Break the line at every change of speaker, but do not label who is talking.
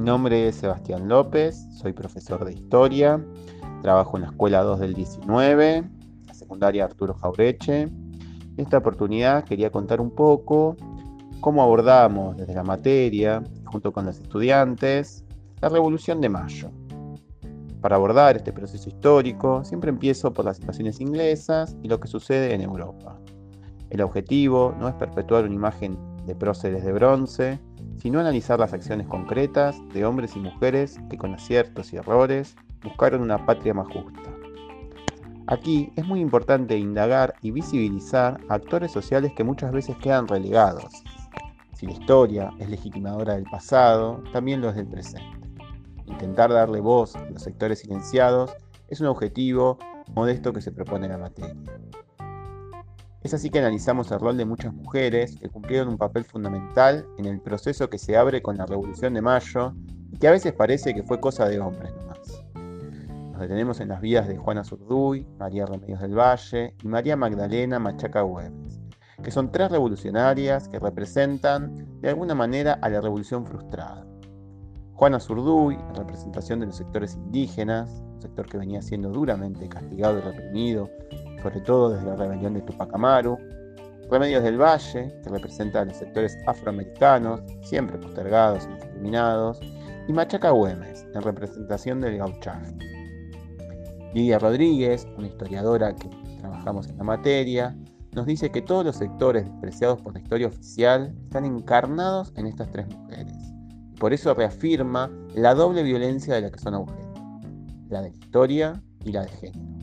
nombre es Sebastián López, soy profesor de historia, trabajo en la Escuela 2 del 19, la secundaria Arturo Jaureche. En esta oportunidad quería contar un poco cómo abordamos desde la materia, junto con los estudiantes, la Revolución de Mayo. Para abordar este proceso histórico, siempre empiezo por las situaciones inglesas y lo que sucede en Europa. El objetivo no es perpetuar una imagen de próceres de bronce, sino analizar las acciones concretas de hombres y mujeres que con aciertos y errores buscaron una patria más justa. Aquí es muy importante indagar y visibilizar a actores sociales que muchas veces quedan relegados. Si la historia es legitimadora del pasado, también lo es del presente. Intentar darle voz a los sectores silenciados es un objetivo modesto que se propone la materia. Es así que analizamos el rol de muchas mujeres que cumplieron un papel fundamental en el proceso que se abre con la Revolución de Mayo y que a veces parece que fue cosa de hombres nomás. Nos detenemos en las vidas de Juana Zurduy, María Remedios del Valle y María Magdalena Machaca Güemes, que son tres revolucionarias que representan de alguna manera a la revolución frustrada. Juana Zurduy, en representación de los sectores indígenas, un sector que venía siendo duramente castigado y reprimido, sobre todo desde la rebelión de Tupac Amaru. Remedios del Valle, que representa a los sectores afroamericanos, siempre postergados y discriminados, y Machaca Güemes, en representación del gauchaje. Lidia Rodríguez, una historiadora que trabajamos en la materia, nos dice que todos los sectores despreciados por la historia oficial están encarnados en estas tres mujeres. Por eso reafirma la doble violencia de la que son objeto, la de la historia y la de género.